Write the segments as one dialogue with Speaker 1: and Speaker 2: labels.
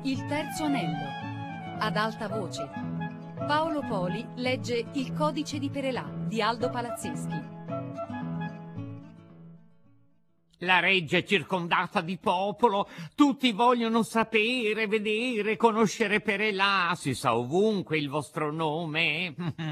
Speaker 1: Il terzo anello. Ad alta voce. Paolo Poli legge Il codice di Perelà di Aldo Palazzeschi.
Speaker 2: La reggia è circondata di popolo, tutti vogliono sapere, vedere, conoscere Perelà, si sa ovunque il vostro nome.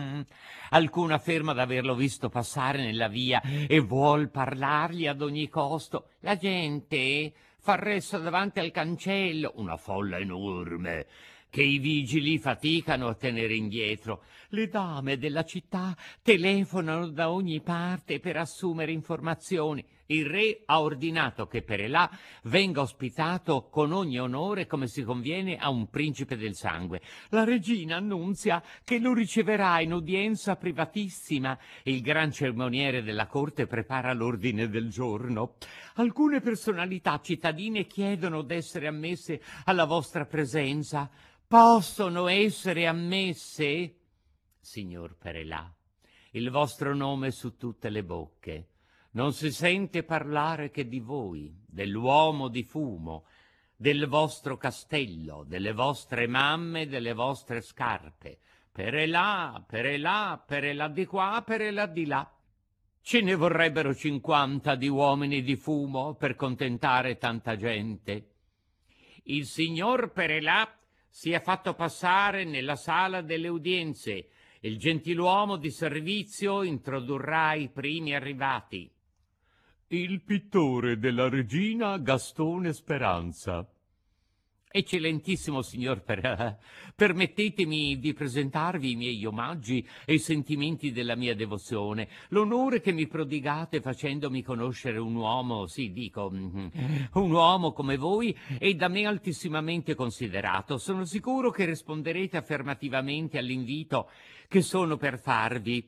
Speaker 2: Alcuno afferma d'averlo visto passare nella via e vuol parlargli ad ogni costo. La gente fa ressa davanti al cancello, una folla enorme, che i vigili faticano a tenere indietro. Le dame della città telefonano da ogni parte per assumere informazioni. Il re ha ordinato che Perelà venga ospitato con ogni onore come si conviene a un principe del sangue. La regina annunzia che lo riceverà in udienza privatissima. Il gran cerimoniere della corte prepara l'ordine del giorno. Alcune personalità cittadine chiedono d'essere ammesse alla vostra presenza. Possono essere ammesse? Signor Perelà, il vostro nome è su tutte le bocche. Non si sente parlare che di voi, dell'uomo di fumo, del vostro castello, delle vostre mamme, delle vostre scarpe. Perelà, Perelà, Perelà di qua, Perelà di là. Ce ne vorrebbero 50 di uomini di fumo per contentare tanta gente. Il signor Perelà si è fatto passare nella sala delle udienze. Il gentiluomo di servizio introdurrà i primi arrivati. Il pittore della regina Gastone Speranza. Eccellentissimo signor Perelà, permettetemi di presentarvi i miei omaggi e i sentimenti della mia devozione, l'onore che mi prodigate facendomi conoscere un uomo, sì, dico, un uomo come voi e da me altissimamente considerato. Sono sicuro che risponderete affermativamente all'invito che sono per farvi.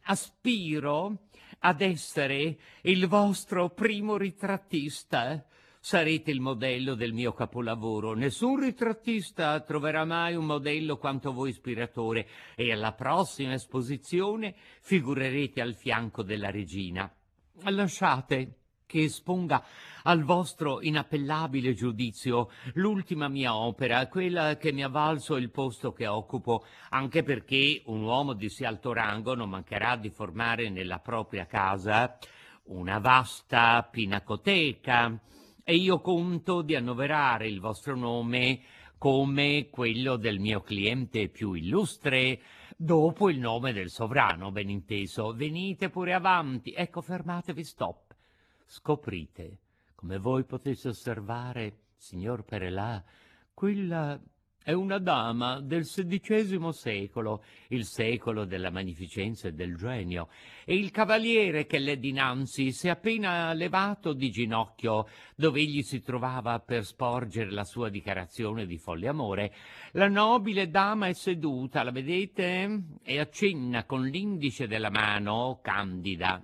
Speaker 2: Aspiro ad essere il vostro primo ritrattista. Sarete il modello del mio capolavoro. Nessun ritrattista troverà mai un modello quanto voi ispiratore e alla prossima esposizione figurerete al fianco della regina. Lasciate che esponga al vostro inappellabile giudizio l'ultima mia opera, quella che mi ha valso il posto che occupo, anche perché un uomo di sì alto rango non mancherà di formare nella propria casa una vasta pinacoteca, e io conto di annoverare il vostro nome come quello del mio cliente più illustre, dopo il nome del sovrano, ben inteso. Venite pure avanti. Ecco, fermatevi, stop. Scoprite, come voi potete osservare, signor Perelà, quella è una dama del XVI secolo, il secolo della magnificenza e del genio, e il cavaliere che l'è dinanzi si è appena levato di ginocchio dove egli si trovava per sporgere la sua dichiarazione di folle amore. La nobile dama è seduta, la vedete? E accenna con l'indice della mano, candida.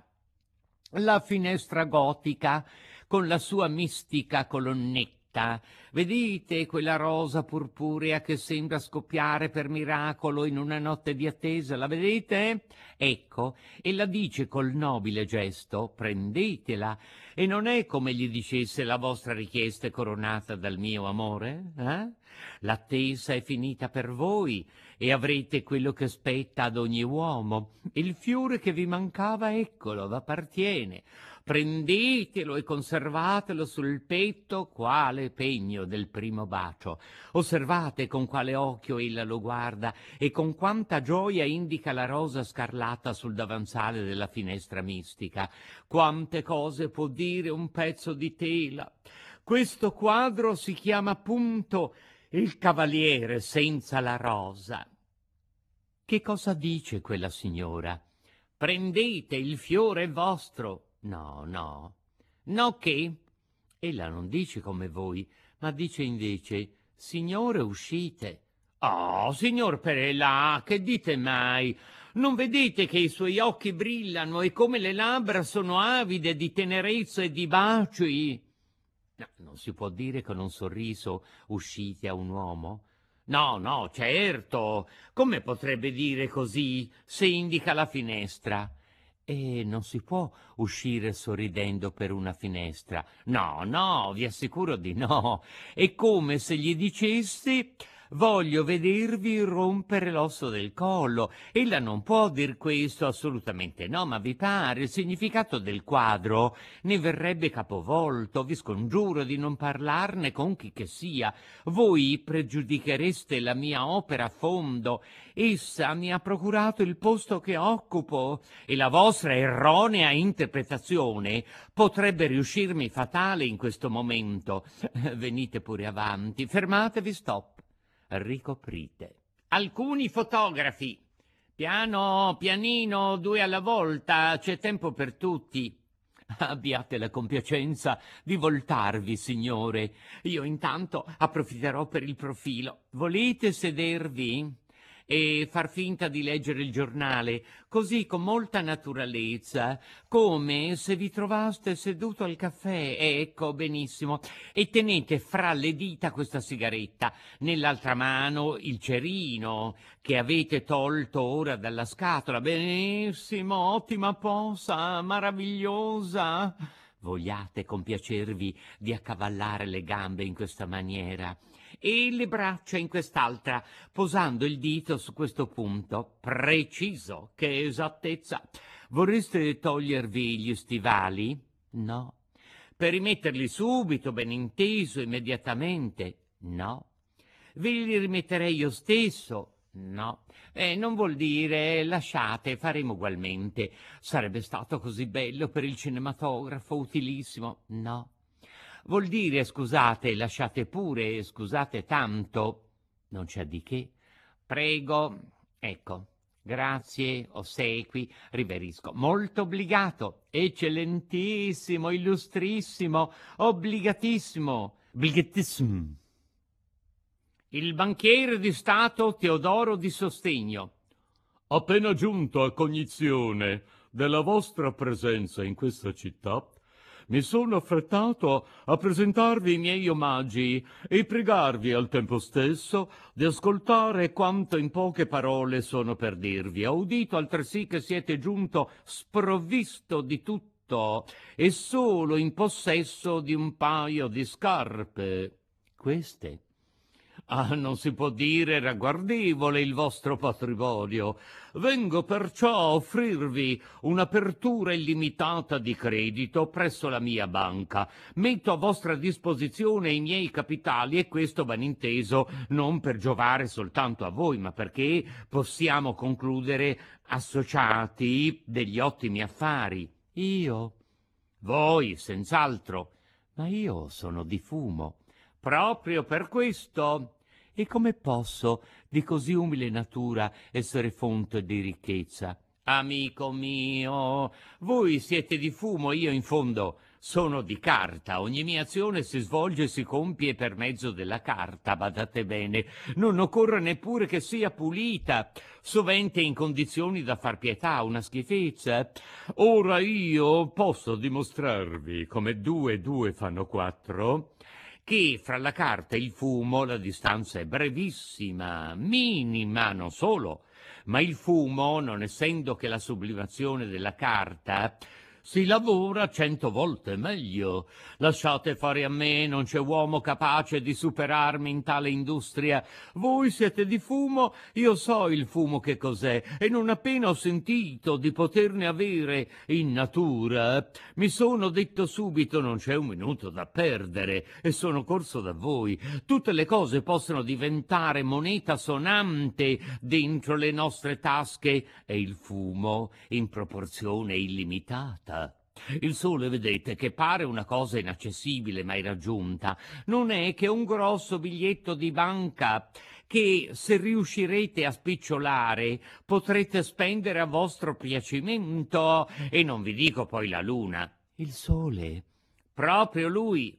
Speaker 2: La finestra gotica, con la sua mistica colonnetta, vedete quella rosa purpurea che sembra scoppiare per miracolo in una notte di attesa, la vedete? Ecco, e la dice col nobile gesto, prendetela, e non è come gli dicesse la vostra richiesta è coronata dal mio amore, eh? L'attesa è finita per voi e avrete quello che spetta ad ogni uomo. Il fiore che vi mancava, eccolo, v'appartiene. Prendetelo e conservatelo sul petto quale pegno del primo bacio. Osservate con quale occhio ella lo guarda e con quanta gioia indica la rosa scarlatta sul davanzale della finestra mistica. Quante cose può dire un pezzo di tela. Questo quadro si chiama appunto Il cavaliere senza la rosa. Che cosa dice quella signora? Prendete, il fiore è vostro. No, no. No che? Ella non dice come voi, ma dice invece, signore, uscite. Oh, signor Perelà, che dite mai? Non vedete che i suoi occhi brillano e come le labbra sono avide di tenerezza e di baci? No, non si può dire con un sorriso uscite a un uomo? No, no, certo. Come potrebbe dire così se indica la finestra? E non si può uscire sorridendo per una finestra. No, no, vi assicuro di no. È come se gli dicessi: voglio vedervi rompere l'osso del collo. Ella non può dir questo, assolutamente no, ma vi pare? Il significato del quadro ne verrebbe capovolto. Vi scongiuro di non parlarne con chi che sia. Voi pregiudichereste la mia opera a fondo. Essa mi ha procurato il posto che occupo e la vostra erronea interpretazione potrebbe riuscirmi fatale in questo momento. Venite pure avanti, fermatevi, stop, ricoprite. Alcuni fotografi. Piano, pianino, 2 alla volta, c'è tempo per tutti. Abbiate la compiacenza di voltarvi, signore. Io intanto approfitterò per il profilo. Volete sedervi e far finta di leggere il giornale, così con molta naturalezza, come se vi trovaste seduto al caffè? Ecco, benissimo. E tenete fra le dita questa sigaretta, nell'altra mano il cerino che avete tolto ora dalla scatola. Benissimo, ottima posa, maravigliosa. Vogliate compiacervi di accavallare le gambe in questa maniera e le braccia in quest'altra, posando il dito su questo punto. Preciso, che esattezza! Vorreste togliervi gli stivali? No. Per rimetterli subito, ben inteso, immediatamente? No. Ve li rimetterei io stesso? No. Non vuol dire lasciate, faremo ugualmente. Sarebbe stato così bello per il cinematografo, utilissimo. No. Vuol dire scusate, lasciate pure, scusate tanto. Non c'è di che. Prego, ecco. Grazie, ossequi, riverisco. Molto obbligato, eccellentissimo, illustrissimo, obbligatissimo, obbligatissimo. Il banchiere di Stato Teodoro di Sostegno.
Speaker 3: Appena giunto a cognizione della vostra presenza in questa città, mi sono affrettato a presentarvi i miei omaggi e pregarvi al tempo stesso di ascoltare quanto in poche parole sono per dirvi. Ho udito altresì che siete giunto sprovvisto di tutto e solo in possesso di un paio di scarpe. Queste? Ah, non si può dire ragguardevole il vostro patrimonio. Vengo perciò a offrirvi un'apertura illimitata di credito presso la mia banca. Metto a vostra disposizione i miei capitali e questo ben inteso non per giovare soltanto a voi, ma perché possiamo concludere associati degli ottimi affari. Io? Voi, senz'altro. Ma io sono di fumo. Proprio per questo. E come posso, di così umile natura, essere fonte di ricchezza? Amico mio, voi siete di fumo, io in fondo sono di carta. Ogni mia azione si svolge e si compie per mezzo della carta, badate bene. Non occorre neppure che sia pulita, sovente in condizioni da far pietà, una schifezza. Ora io posso dimostrarvi come 2 e 2 fanno 4, che fra la carta e il fumo la distanza è brevissima, minima, non solo, ma il fumo, non essendo che la sublimazione della carta, si lavora 100 volte meglio. Lasciate fare a me, non c'è uomo capace di superarmi in tale industria. Voi siete di fumo, io so il fumo che cos'è, e non appena ho sentito di poterne avere in natura, mi sono detto subito non c'è un minuto da perdere, e sono corso da voi. Tutte le cose possono diventare moneta sonante dentro le nostre tasche, e il fumo in proporzione illimitata. Il sole, vedete, che pare una cosa inaccessibile mai raggiunta, non è che un grosso biglietto di banca che, se riuscirete a spicciolare, potrete spendere a vostro piacimento, e non vi dico poi la luna. Il sole, proprio lui.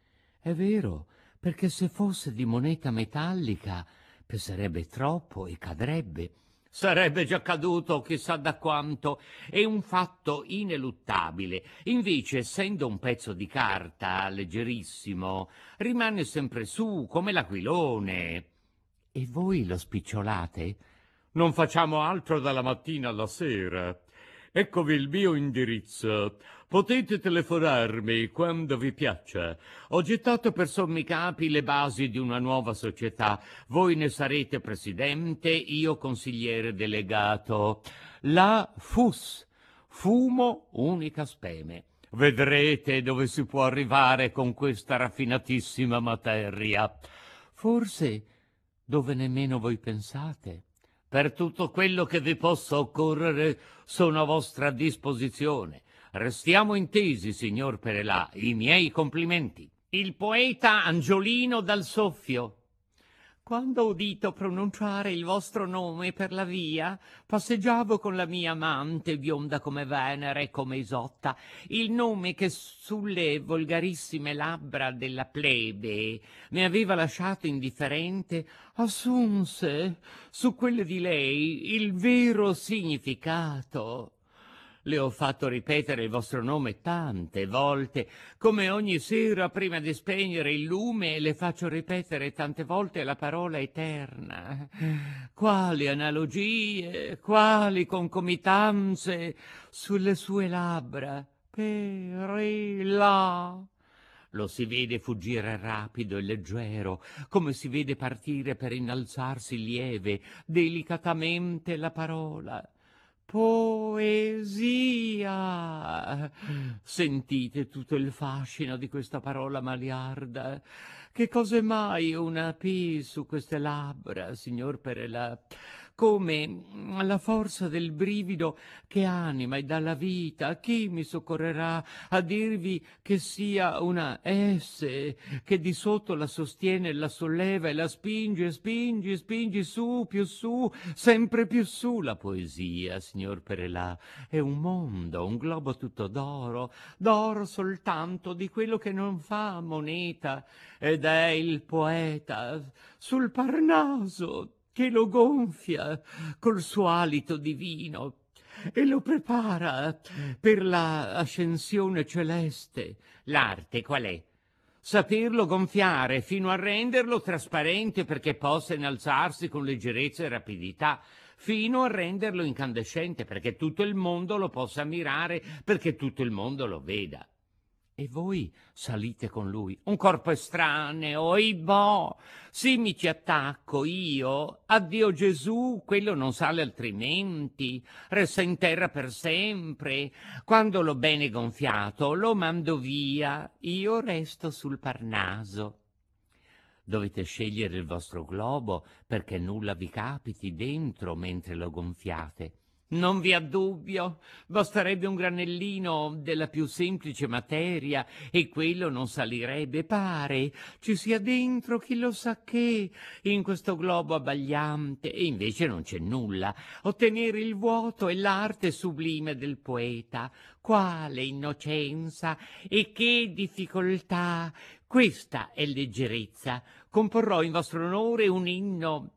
Speaker 3: È vero, perché se fosse di moneta metallica peserebbe troppo e cadrebbe. Sarebbe già caduto chissà da quanto, è un fatto ineluttabile. Invece, essendo un pezzo di carta leggerissimo, rimane sempre su come l'aquilone. E voi lo spicciolate? Non facciamo altro dalla mattina alla sera. Eccovi il mio indirizzo. Potete telefonarmi quando vi piaccia. Ho gettato per sommi capi le basi di una nuova società. Voi ne sarete presidente, io consigliere delegato. La FUS, Fumo Unica Speme. Vedrete dove si può arrivare con questa raffinatissima materia. Forse dove nemmeno voi pensate. Per tutto quello che vi possa occorrere sono a vostra disposizione. Restiamo intesi, signor Perelà, i miei complimenti. Il poeta Angiolino dal Soffio. Quando ho udito pronunciare il vostro nome per la via, passeggiavo con la mia amante, bionda come Venere e come Isotta, il nome che sulle volgarissime labbra della plebe mi aveva lasciato indifferente, assunse su quelle di lei il vero significato. Le ho fatto ripetere il vostro nome tante volte, come ogni sera prima di spegnere il lume le faccio ripetere tante volte la parola eterna. Quali analogie, quali concomitanze sulle sue labbra. Perela. Lo si vede fuggire rapido e leggero, come si vede partire per innalzarsi lieve, delicatamente la parola. Poesia! Sentite tutto il fascino di questa parola maliarda. Che cos'è mai una P su queste labbra, signor Perelà? Come la forza del brivido che anima e dà la vita. Chi mi soccorrerà a dirvi che sia una S che di sotto la sostiene, la solleva e la spinge, spingi su, sempre più su. La poesia, signor Perelà, è un mondo, un globo tutto d'oro, d'oro soltanto, di quello che non fa moneta, ed è il poeta sul Parnaso che lo gonfia col suo alito divino e lo prepara per la ascensione celeste. L'arte qual è? Saperlo gonfiare fino a renderlo trasparente perché possa innalzarsi con leggerezza e rapidità, fino a renderlo incandescente perché tutto il mondo lo possa ammirare, perché tutto il mondo lo veda. E voi salite con lui, un corpo estraneo, ibò, sì mi ci attacco io, addio Gesù, quello non sale altrimenti, resta in terra per sempre, quando l'ho bene gonfiato lo mando via, io resto sul Parnaso. Dovete scegliere il vostro globo perché nulla vi capiti dentro mentre lo gonfiate. Non vi ha dubbio, basterebbe un granellino della più semplice materia e quello non salirebbe. Pare ci sia dentro chi lo sa che in questo globo abbagliante e invece non c'è nulla. Ottenere il vuoto è l'arte sublime del poeta. Quale innocenza e che difficoltà! Questa è leggerezza. Comporrò in vostro onore un inno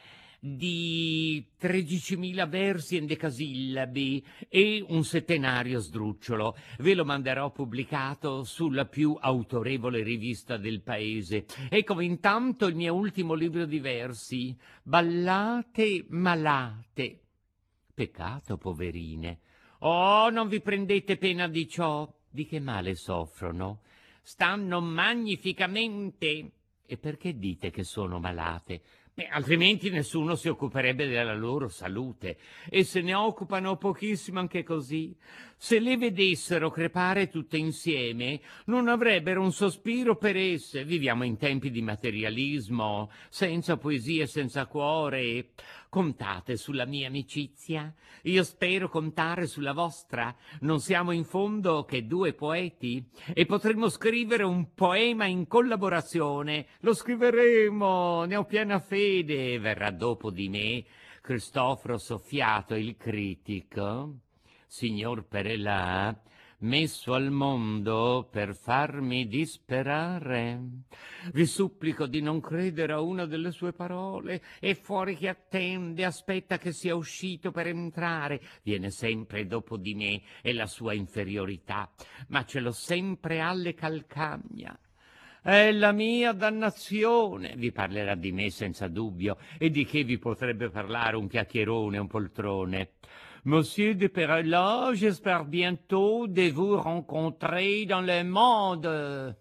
Speaker 3: di 13.000 versi endecasillabi e un settenario sdrucciolo. Ve lo manderò pubblicato sulla più autorevole rivista del paese. Ecco intanto il mio ultimo libro di versi, Ballate malate. Peccato, poverine. Oh, non vi prendete pena di ciò. Di che male soffrono? Stanno magnificamente. E perché dite che sono malate? Altrimenti nessuno si occuperebbe della loro salute, e se ne occupano pochissimo anche così. Se le vedessero crepare tutte insieme, non avrebbero un sospiro per esse. Viviamo in tempi di materialismo, senza poesia e senza cuore. Contate sulla mia amicizia, io spero contare sulla vostra. Non siamo in fondo che due poeti e potremmo scrivere un poema in collaborazione. Lo scriveremo, ne ho piena fede. Verrà dopo di me Cristoforo Soffiato, il critico, signor Perelà, messo al mondo per farmi disperare. Vi supplico di non credere a una delle sue parole. È fuori che attende, aspetta che sia uscito per entrare. Viene sempre dopo di me e la sua inferiorità, ma ce l'ho sempre alle calcagna. È la mia dannazione. Vi parlerà di me senza dubbio, e di che vi potrebbe parlare un chiacchierone, un poltrone.
Speaker 2: Monsieur de Perelat, j'espère bientôt de vous rencontrer dans le monde.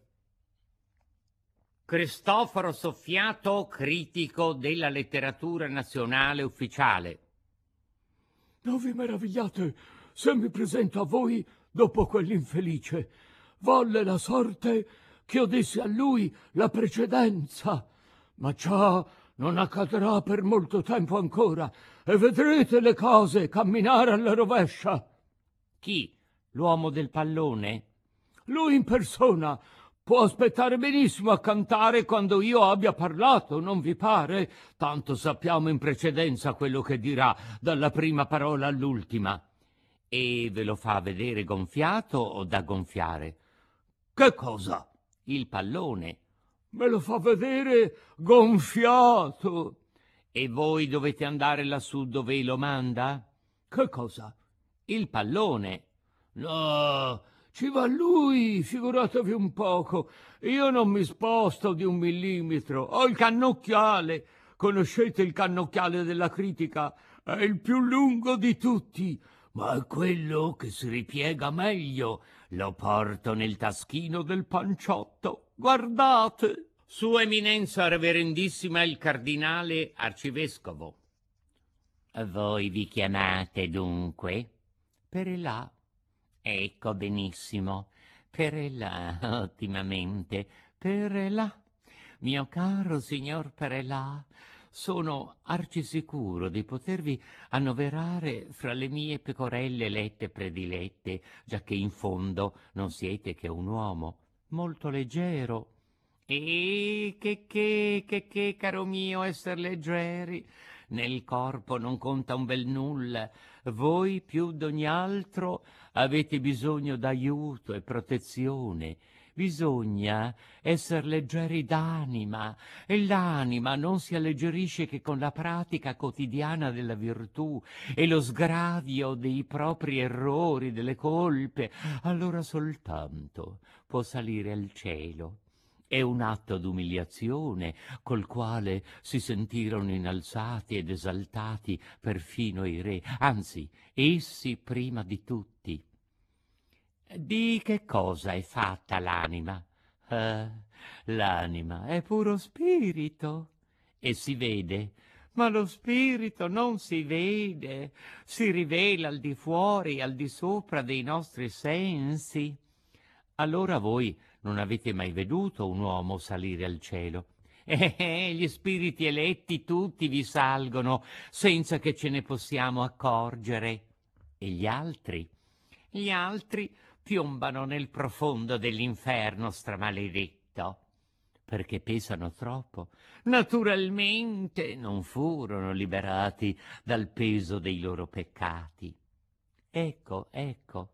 Speaker 2: Cristoforo Soffiato, critico della letteratura nazionale ufficiale.
Speaker 3: Non vi meravigliate se mi presento a voi dopo quell'infelice. Volle la sorte che io dessi a lui la precedenza, ma ciò non accadrà per molto tempo ancora, e vedrete le cose camminare alla rovescia.
Speaker 2: Chi? L'uomo del pallone?
Speaker 3: Lui in persona può aspettare benissimo a cantare quando io abbia parlato, non vi pare? Tanto sappiamo in precedenza quello che dirà, dalla prima parola all'ultima.
Speaker 2: E ve lo fa vedere gonfiato o da gonfiare?
Speaker 3: Che cosa?
Speaker 2: Il pallone.
Speaker 3: Me lo fa vedere gonfiato.
Speaker 2: E voi dovete andare lassù dove lo manda?
Speaker 3: Che cosa?
Speaker 2: Il pallone.
Speaker 3: No, ci va lui, figuratevi un poco. Io non mi sposto di 1 millimetro. Ho il cannocchiale. Conoscete il cannocchiale della critica? È il più lungo di tutti, ma è quello che si ripiega meglio. Lo porto nel taschino del panciotto. Guardate.
Speaker 2: Sua Eminenza Reverendissima il Cardinale Arcivescovo. Voi vi chiamate dunque? Perelat. Ecco benissimo. Perelat, ottimamente. Perelat. Mio caro signor Perelat, sono arcisicuro di potervi annoverare fra le mie pecorelle elette predilette, giacché in fondo non siete che un uomo molto leggero. E che, caro mio, esser leggeri, nel corpo non conta un bel nulla. Voi più d'ogni altro avete bisogno d'aiuto e protezione. Bisogna esser leggeri d'anima, e l'anima non si alleggerisce che con la pratica quotidiana della virtù e lo sgravio dei propri errori, delle colpe. Allora soltanto può salire al cielo. È un atto d'umiliazione col quale si sentirono innalzati ed esaltati perfino i re, anzi, essi prima di tutti. Di che cosa è fatta l'anima? L'anima è puro spirito e si vede, ma lo spirito non si vede, si rivela al di fuori, al di sopra dei nostri sensi. Allora voi non avete mai veduto un uomo salire al cielo. Gli spiriti eletti tutti vi salgono senza che ce ne possiamo accorgere. E gli altri? Gli altri piombano nel profondo dell'inferno stramaledetto, perché pesano troppo. Naturalmente non furono liberati dal peso dei loro peccati. Ecco, ecco.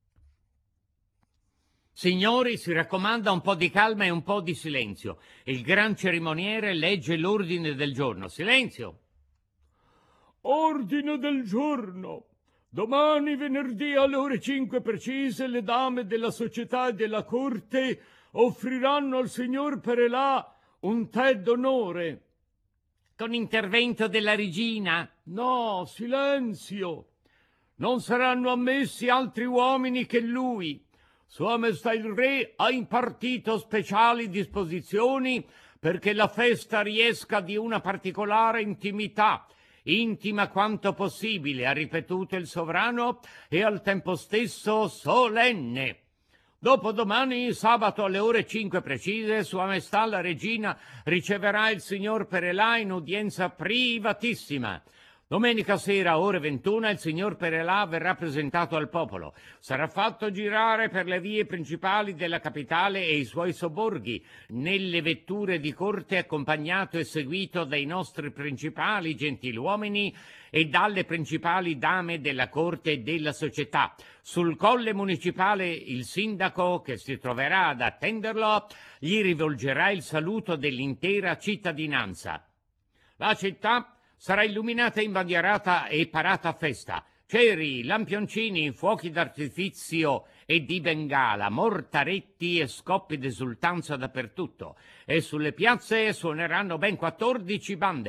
Speaker 2: Signori, si raccomanda un po' di calma e un po' di silenzio. Il gran cerimoniere legge l'ordine del giorno. Silenzio!
Speaker 3: Ordine del giorno. Domani, venerdì, alle ore 5 precise, le dame della società e della corte offriranno al signor Perelat un tè d'onore.
Speaker 2: Con intervento della regina?
Speaker 3: No, silenzio. Non saranno ammessi altri uomini che lui. Sua Maestà il Re ha impartito speciali disposizioni perché la festa riesca di una particolare intimità, intima quanto possibile, ha ripetuto il sovrano, e al tempo stesso solenne. Dopodomani, sabato alle ore 5 precise, Sua Maestà la Regina riceverà il signor Perelat in udienza privatissima. Domenica sera, ore 21, il signor Perelat verrà presentato al popolo. Sarà fatto girare per le vie principali della capitale e i suoi sobborghi, nelle vetture di corte, accompagnato e seguito dai nostri principali gentiluomini e dalle principali dame della corte e della società. Sul colle municipale il sindaco, che si troverà ad attenderlo, gli rivolgerà il saluto dell'intera cittadinanza. La città sarà illuminata, imbandierata e parata a festa. Ceri, lampioncini, fuochi d'artifizio e di bengala, mortaretti e scoppi d'esultanza dappertutto. E sulle piazze suoneranno ben 14 bande.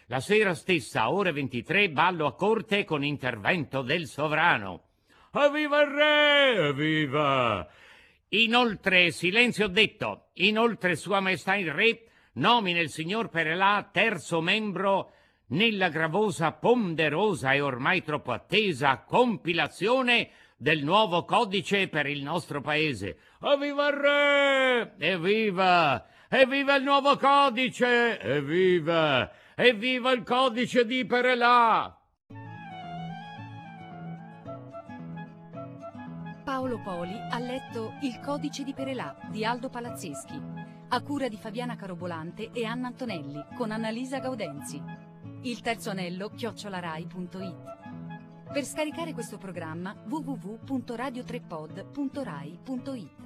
Speaker 2: La sera stessa, ore 23, ballo a corte con intervento del sovrano. Evviva il re! Evviva! Inoltre, silenzio detto, inoltre Sua Maestà il Re nomina il signor Perelà terzo membro nella gravosa, ponderosa e ormai troppo attesa compilazione del nuovo codice per il nostro paese. Evviva il re! Evviva! Evviva il nuovo codice! Evviva! Evviva il codice di Perelà!
Speaker 1: Paolo Poli ha letto Il codice di Perelà di Aldo Palazzeschi, a cura di Fabiana Carobolante e Anna Antonelli, con Annalisa Gaudenzi. Il terzo anello @rai.it. Per scaricare questo programma www.radiotrepod.rai.it.